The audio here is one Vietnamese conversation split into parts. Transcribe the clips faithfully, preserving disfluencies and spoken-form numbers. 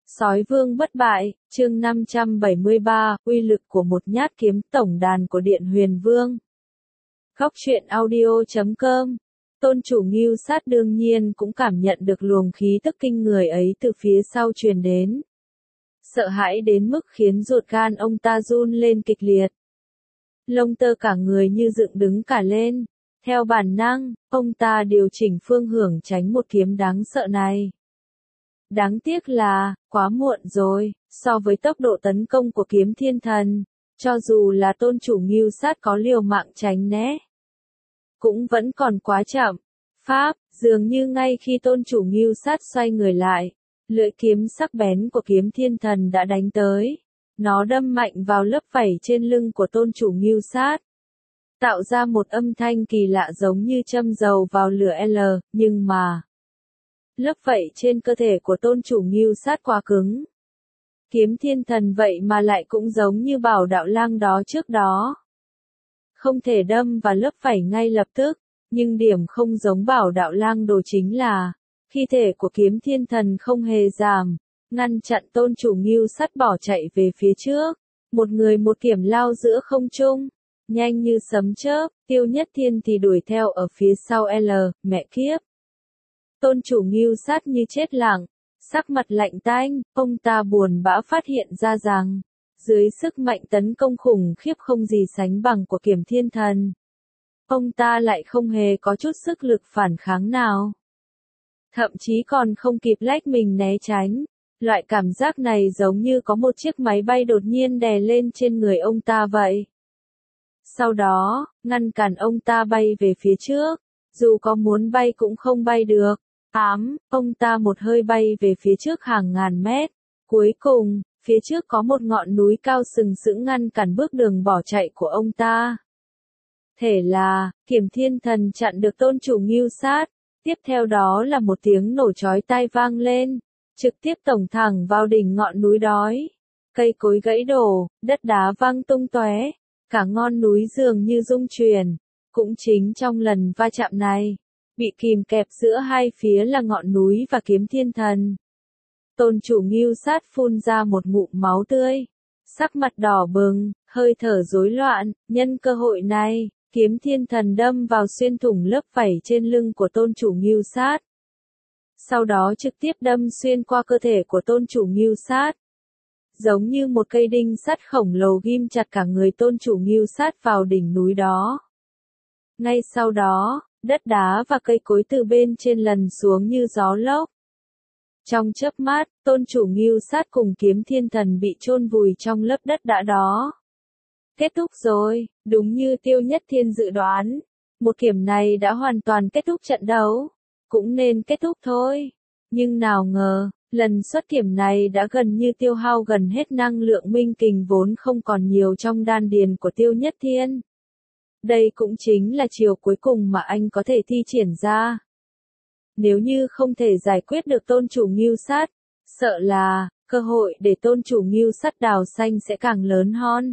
Sói vương bất bại, chương năm trăm bảy mươi ba, uy lực của một nhát kiếm, tổng đàn của Điện Huyền Vương. Góc truyện audio chấm com. Tôn chủ Ngưu Sát đương nhiên cũng cảm nhận được luồng khí tức kinh người ấy từ phía sau truyền đến. Sợ hãi đến mức khiến ruột gan ông ta run lên kịch liệt. Lông tơ cả người như dựng đứng cả lên. Theo bản năng, ông ta điều chỉnh phương hướng tránh một kiếm đáng sợ này. Đáng tiếc là, quá muộn rồi, so với tốc độ tấn công của kiếm thiên thần, cho dù là tôn chủ Ngưu Sát có liều mạng tránh né, cũng vẫn còn quá chậm. Pháp, dường như ngay khi tôn chủ Ngưu Sát xoay người lại, lưỡi kiếm sắc bén của kiếm thiên thần đã đánh tới. Nó đâm mạnh vào lớp vảy trên lưng của tôn chủ Ngưu Sát, tạo ra một âm thanh kỳ lạ giống như châm dầu vào lửa L, nhưng mà lớp vảy trên cơ thể của tôn chủ Ngưu Sát quá cứng. Kiếm thiên thần vậy mà lại cũng giống như Bảo Đạo Lang đó trước đó. Không thể đâm vào lớp vảy ngay lập tức, nhưng điểm không giống Bảo Đạo Lang đồ chính là, khí thể của kiếm thiên thần không hề giảm, ngăn chặn tôn chủ Ngưu Sát bỏ chạy về phía trước. Một người một kiểm lao giữa không trung, nhanh như sấm chớp, Tiêu Nhất Thiên thì đuổi theo ở phía sau L, mẹ kiếp. Tôn chủ Ngưu Sát như chết lặng, sắc mặt lạnh tanh, ông ta buồn bã phát hiện ra rằng, dưới sức mạnh tấn công khủng khiếp không gì sánh bằng của Kiếm Thiên Thần, ông ta lại không hề có chút sức lực phản kháng nào. Thậm chí còn không kịp lách mình né tránh, loại cảm giác này giống như có một chiếc máy bay đột nhiên đè lên trên người ông ta vậy. Sau đó, ngăn cản ông ta bay về phía trước, dù có muốn bay cũng không bay được. Tám, ông ta một hơi bay về phía trước hàng ngàn mét. Cuối cùng, phía trước có một ngọn núi cao sừng sững ngăn cản bước đường bỏ chạy của ông ta. Thế là, Kiếm Thiên Thần chặn được tôn chủ Ngưu Sát. Tiếp theo đó là một tiếng nổ chói tai vang lên, trực tiếp tổng thẳng vào đỉnh ngọn núi đói. Cây cối gãy đổ, đất đá văng tung tóe, cả ngọn núi dường như rung chuyển. Cũng chính trong lần va chạm này, bị kìm kẹp giữa hai phía là ngọn núi và Kiếm Thiên Thần. Tôn chủ Ngưu Sát phun ra một ngụm máu tươi, sắc mặt đỏ bừng, hơi thở rối loạn. Nhân cơ hội này, Kiếm Thiên Thần đâm vào xuyên thủng lớp vảy trên lưng của tôn chủ Ngưu Sát. Sau đó trực tiếp đâm xuyên qua cơ thể của tôn chủ Ngưu Sát. Giống như một cây đinh sắt khổng lồ ghim chặt cả người tôn chủ Ngưu Sát vào đỉnh núi đó. Ngay sau đó, đất đá và cây cối từ bên trên lần xuống như gió lốc. Trong chớp mắt, tôn chủ Ngưu Sát cùng Kiếm Thiên Thần bị chôn vùi trong lớp đất đá đó. Kết thúc rồi, đúng như Tiêu Nhất Thiên dự đoán. Một kiếm này đã hoàn toàn kết thúc trận đấu. Cũng nên kết thúc thôi. Nhưng nào ngờ, lần xuất kiếm này đã gần như tiêu hao gần hết năng lượng minh kình vốn không còn nhiều trong đan điền của Tiêu Nhất Thiên. Đây cũng chính là chiều cuối cùng mà anh có thể thi triển ra. Nếu như không thể giải quyết được tôn chủ Ngưu Sát, sợ là, cơ hội để tôn chủ Ngưu Sát đào xanh sẽ càng lớn hơn.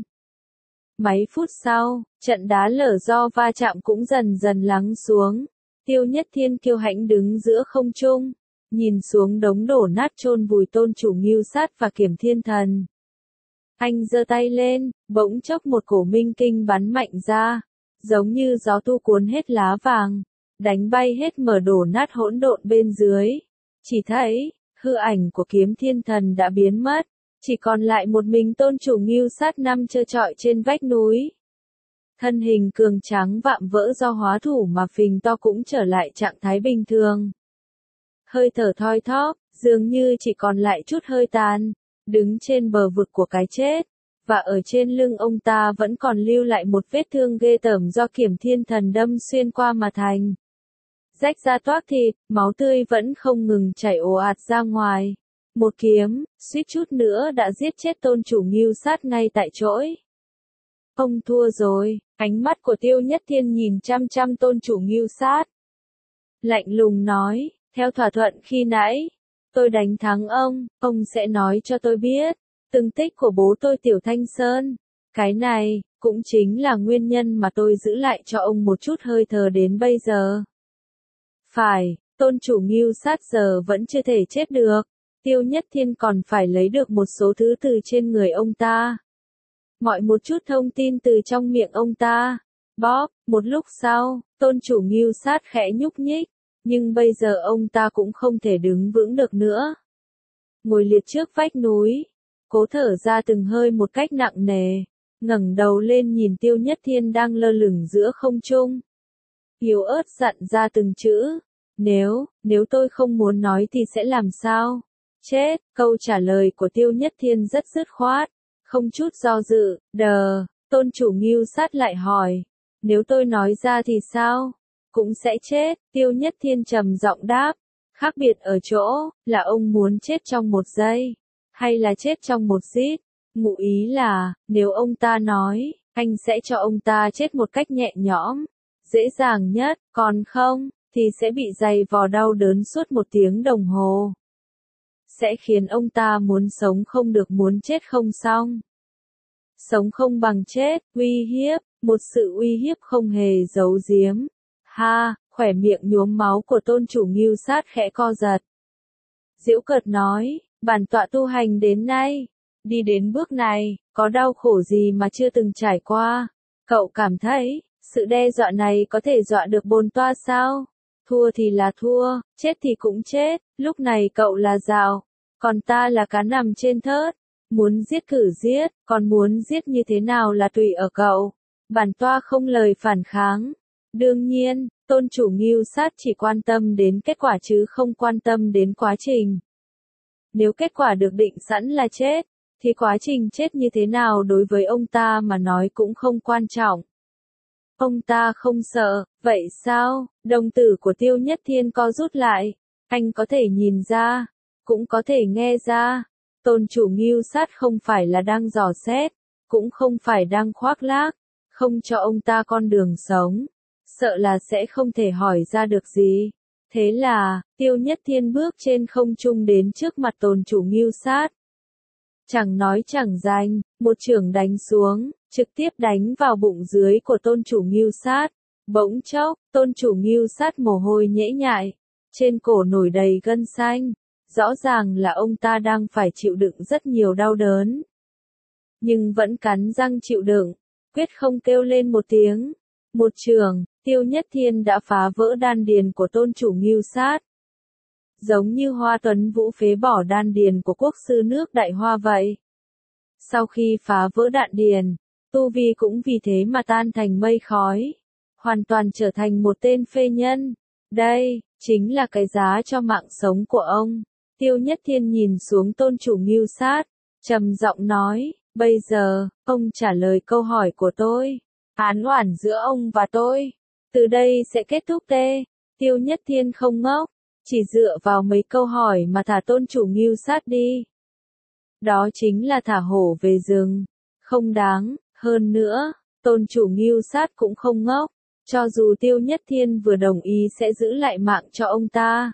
Mấy phút sau, trận đá lở do va chạm cũng dần dần lắng xuống. Tiêu Nhất Thiên kiêu hãnh đứng giữa không trung, nhìn xuống đống đổ nát chôn vùi tôn chủ Ngưu Sát và Kiếm Thiên Thần. Anh giơ tay lên, bỗng chốc một cổ minh kinh bắn mạnh ra, giống như gió tu cuốn hết lá vàng, đánh bay hết mở đổ nát hỗn độn bên dưới. Chỉ thấy, hư ảnh của Kiếm Thiên Thần đã biến mất, chỉ còn lại một mình tôn chủ Ngưu Sát nằm trơ trọi trên vách núi. Thân hình cường tráng vạm vỡ do hóa thủ mà phình to cũng trở lại trạng thái bình thường. Hơi thở thoi thóp, dường như chỉ còn lại chút hơi tàn, đứng trên bờ vực của cái chết. Và ở trên lưng ông ta vẫn còn lưu lại một vết thương ghê tởm do Kiếm Thiên Thần đâm xuyên qua mà thành. Rách ra toác thịt, máu tươi vẫn không ngừng chảy ồ ạt ra ngoài. Một kiếm, suýt chút nữa đã giết chết tôn chủ Ngưu Sát ngay tại chỗ. Ông thua rồi, ánh mắt của Tiêu Nhất Thiên nhìn chăm chăm tôn chủ Ngưu Sát. Lạnh lùng nói, theo thỏa thuận khi nãy, tôi đánh thắng ông, ông sẽ nói cho tôi biết tung tích của bố tôi Tiểu Thanh Sơn. Cái này, cũng chính là nguyên nhân mà tôi giữ lại cho ông một chút hơi thở đến bây giờ. Phải, tôn chủ Ngưu Sát giờ vẫn chưa thể chết được. Tiêu Nhất Thiên còn phải lấy được một số thứ từ trên người ông ta. Mọi một chút thông tin từ trong miệng ông ta. Bóp, một lúc sau, tôn chủ Ngưu Sát khẽ nhúc nhích, nhưng bây giờ ông ta cũng không thể đứng vững được nữa. Ngồi liệt trước vách núi, cố thở ra từng hơi một cách nặng nề, ngẩng đầu lên nhìn Tiêu Nhất Thiên đang lơ lửng giữa không trung. Yếu ớt dặn ra từng chữ, nếu, nếu tôi không muốn nói thì sẽ làm sao? Chết, câu trả lời của Tiêu Nhất Thiên rất dứt khoát, không chút do dự. Đờ, tôn chủ Ngưu Sát lại hỏi, nếu tôi nói ra thì sao? Cũng sẽ chết. Tiêu Nhất Thiên trầm giọng đáp, khác biệt ở chỗ, là ông muốn chết trong một giây, hay là chết trong một giây. Ngụ ý là, nếu ông ta nói, anh sẽ cho ông ta chết một cách nhẹ nhõm, dễ dàng nhất, còn không, thì sẽ bị dày vò đau đớn suốt một tiếng đồng hồ. Sẽ khiến ông ta muốn sống không được, muốn chết không xong. Sống không bằng chết, uy hiếp, một sự uy hiếp không hề giấu giếm. Ha, khỏe miệng nhuốm máu của tôn chủ Ngưu Sát khẽ co giật. Giễu cợt nói, bản tọa tu hành đến nay, đi đến bước này, có đau khổ gì mà chưa từng trải qua? Cậu cảm thấy, sự đe dọa này có thể dọa được bồn toa sao? Thua thì là thua, chết thì cũng chết, lúc này cậu là dạo, còn ta là cá nằm trên thớt. Muốn giết cử giết, còn muốn giết như thế nào là tùy ở cậu. Bản toa không lời phản kháng. Đương nhiên, tôn chủ Ngưu Sát chỉ quan tâm đến kết quả chứ không quan tâm đến quá trình. Nếu kết quả được định sẵn là chết, thì quá trình chết như thế nào đối với ông ta mà nói cũng không quan trọng. Ông ta không sợ, vậy sao? Đồng tử của Tiêu Nhất Thiên co rút lại. Anh có thể nhìn ra, cũng có thể nghe ra. Tôn chủ Ngưu Sát không phải là đang dò xét, cũng không phải đang khoác lác, không cho ông ta con đường sống. Sợ là sẽ không thể hỏi ra được gì. Thế là, Tiêu Nhất Thiên bước trên không trung đến trước mặt tôn chủ Ngưu Sát. Chẳng nói chẳng dành, một chưởng đánh xuống, trực tiếp đánh vào bụng dưới của tôn chủ Ngưu Sát. Bỗng chốc, tôn chủ Ngưu Sát mồ hôi nhễ nhại, trên cổ nổi đầy gân xanh. Rõ ràng là ông ta đang phải chịu đựng rất nhiều đau đớn. Nhưng vẫn cắn răng chịu đựng, quyết không kêu lên một tiếng. Một chưởng, Tiêu Nhất Thiên đã phá vỡ đan điền của tôn chủ Ngưu Sát. Giống như Hoa Tuấn Vũ phế bỏ đan điền của quốc sư nước Đại Hoa vậy. Sau khi phá vỡ đan điền, tu vi cũng vì thế mà tan thành mây khói. Hoàn toàn trở thành một tên phê nhân. Đây, chính là cái giá cho mạng sống của ông. Tiêu Nhất Thiên nhìn xuống tôn chủ Ngưu Sát, trầm giọng nói, bây giờ, ông trả lời câu hỏi của tôi. Án oản giữa ông và tôi, từ đây sẽ kết thúc tê. Tiêu Nhất Thiên không ngốc, chỉ dựa vào mấy câu hỏi mà thả tôn chủ Ngưu Sát đi. Đó chính là thả hổ về rừng, không đáng, hơn nữa, tôn chủ Ngưu Sát cũng không ngốc, cho dù Tiêu Nhất Thiên vừa đồng ý sẽ giữ lại mạng cho ông ta.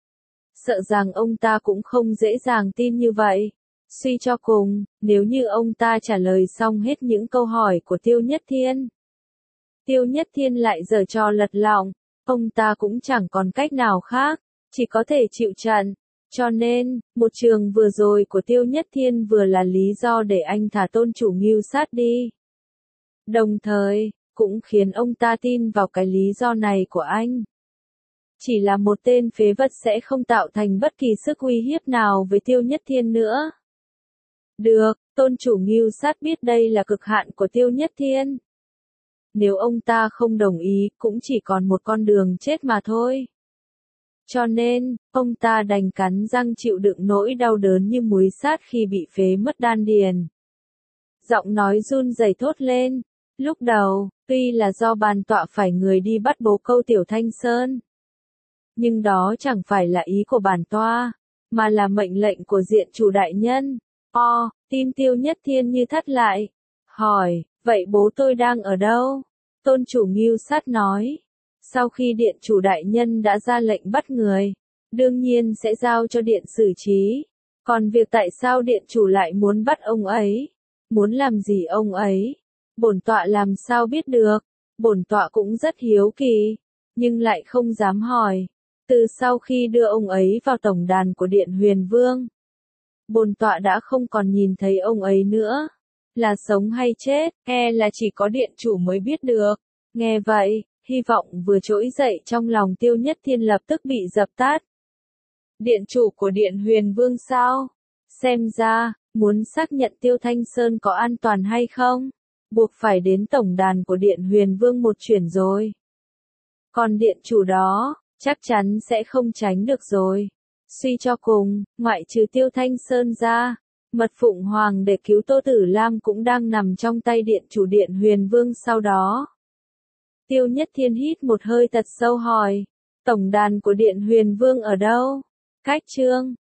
Sợ rằng ông ta cũng không dễ dàng tin như vậy. Suy cho cùng, nếu như ông ta trả lời xong hết những câu hỏi của Tiêu Nhất Thiên, Tiêu Nhất Thiên lại giở trò lật lọng, ông ta cũng chẳng còn cách nào khác, chỉ có thể chịu trận. Cho nên, một trường vừa rồi của Tiêu Nhất Thiên vừa là lý do để anh thả tôn chủ Ngưu Sát đi. Đồng thời, cũng khiến ông ta tin vào cái lý do này của anh. Chỉ là một tên phế vật sẽ không tạo thành bất kỳ sức uy hiếp nào với Tiêu Nhất Thiên nữa. Được, tôn chủ Ngưu Sát biết đây là cực hạn của Tiêu Nhất Thiên. Nếu ông ta không đồng ý, cũng chỉ còn một con đường chết mà thôi. Cho nên, ông ta đành cắn răng chịu đựng nỗi đau đớn như muối sát khi bị phế mất đan điền. Giọng nói run rẩy thốt lên. Lúc đầu, tuy là do bản tọa phải người đi bắt bồ câu Tiểu Thanh Sơn. Nhưng đó chẳng phải là ý của bản tọa, mà là mệnh lệnh của diện chủ đại nhân. O, tim Tiêu Nhất Thiên như thắt lại. Hỏi, vậy bố tôi đang ở đâu? Tôn chủ Ngưu Sát nói. Sau khi điện chủ đại nhân đã ra lệnh bắt người, đương nhiên sẽ giao cho điện xử trí. Còn việc tại sao điện chủ lại muốn bắt ông ấy, muốn làm gì ông ấy, bổn tọa làm sao biết được. Bổn tọa cũng rất hiếu kỳ, nhưng lại không dám hỏi. Từ sau khi đưa ông ấy vào tổng đàn của Điện Huyền Vương, bổn tọa đã không còn nhìn thấy ông ấy nữa. Là sống hay chết, e là chỉ có điện chủ mới biết được. Nghe vậy, hy vọng vừa trỗi dậy trong lòng Tiêu Nhất Thiên lập tức bị dập tắt. Điện chủ của Điện Huyền Vương sao? Xem ra, muốn xác nhận Tiêu Thanh Sơn có an toàn hay không, buộc phải đến tổng đàn của Điện Huyền Vương một chuyến rồi. Còn điện chủ đó, chắc chắn sẽ không tránh được rồi. Suy cho cùng, ngoại trừ Tiêu Thanh Sơn ra, mật Phụng Hoàng để cứu Tô Tử Lam cũng đang nằm trong tay điện chủ Điện Huyền Vương sau đó. Tiêu Nhất Thiên hít một hơi thật sâu hỏi, tổng đàn của Điện Huyền Vương ở đâu? Cách chương